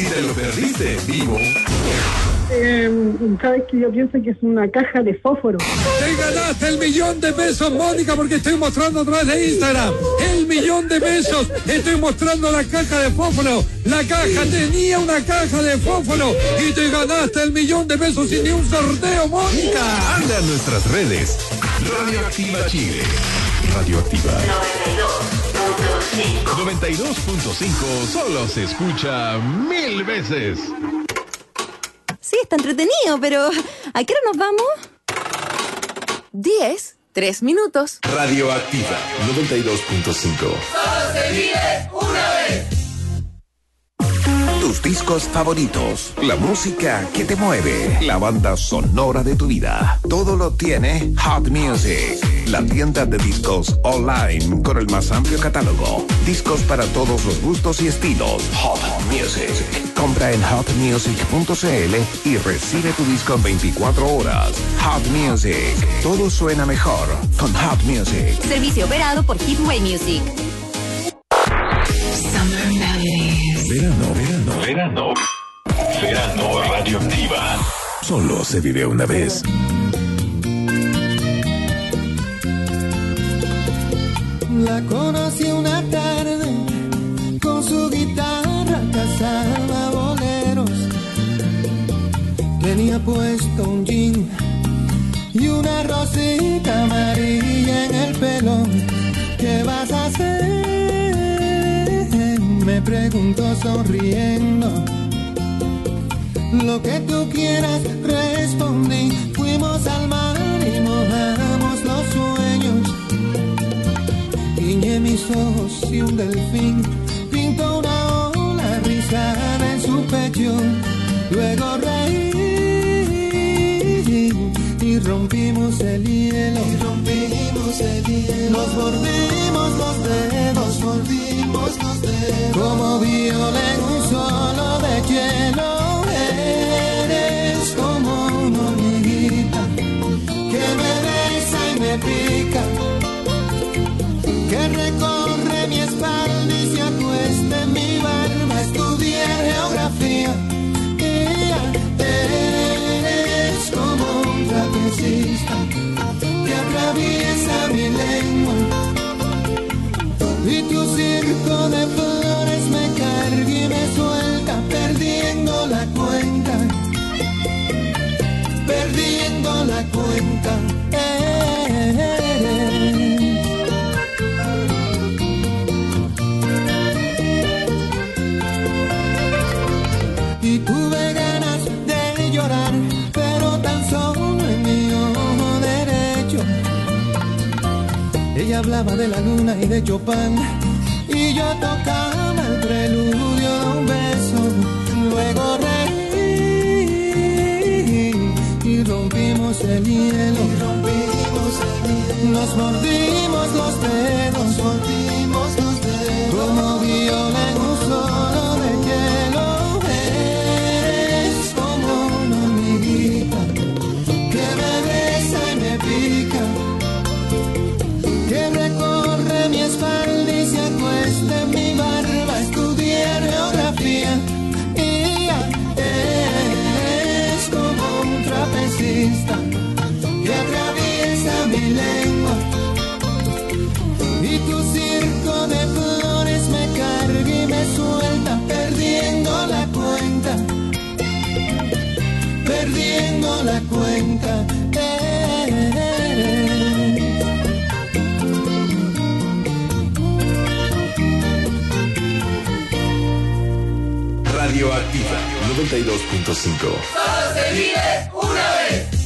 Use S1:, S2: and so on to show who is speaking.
S1: si te lo perdiste en vivo.
S2: Sabes que yo pienso que es una caja de fósforo.
S3: Te ganaste el $1.000.000, Mónica, porque estoy mostrando a través de Instagram. El $1.000.000. Estoy mostrando la caja de fósforo. La caja tenía una caja de fósforo y te ganaste el $1.000.000 sin ni un sorteo, Mónica.
S1: Anda en nuestras redes. Radioactiva Chile. Radioactiva 92.5 solo se escucha 1000 veces.
S4: Sí, está entretenido, pero ¿a qué hora nos vamos? 10, 3 minutos.
S1: Radioactiva 92.5.
S5: Solo se vive una vez.
S6: Tus discos favoritos, la música que te mueve, la banda sonora de tu vida. Todo lo tiene Hot Music, la tienda de discos online con el más amplio catálogo. Discos para todos los gustos y estilos. Hot Music. Compra en hotmusic.cl y recibe tu disco en 24 horas. Hot Music. Todo suena mejor con Hot Music.
S4: Servicio operado por Hitway Music.
S7: Summer Melodies.
S1: Verano Radioactiva. Solo se vive una vez.
S8: La conocí una tarde, con su guitarra cantaba boleros. Tenía puesto un jean y una rosita amarilla en el pelo. ¿Qué vas a hacer?, me preguntó sonriendo. Lo que tú quieras, respondí. Fuimos al mar y mojamos los sueños. Guiñé mis ojos y un delfín pintó una ola rizada en su pecho. Luego reí y rompimos el hielo. Nos mordimos los dedos, como viola en un solo de hielo. Eres como una hormiguita que me besa y me pica, que recorre mi espalda y se acuesta en mi barba. Estudié geografía y eres como un trapecista que atraviesa mi lengua. Y tu circo de flores me carga y me suelta, perdiendo la cuenta. Y tuve ganas de llorar, pero tan solo en mi ojo derecho. Ella hablaba de la luna y de Chopin, y yo tocaba el preludio de un beso. Luego reí y rompimos el hielo. Nos mordimos los dedos, como viola en un solo de hielo. Eres como una hormiguita que me besa y me pica, que recorre mi espalda y se acuesta en mi barba. Estudié geografía y eres como un trapecista que atraviesa mi lengua. Y tu circo de flores me carga y me suelta, perdiendo la cuenta.
S1: Radioactiva 92.5.
S5: Solo se vive una vez.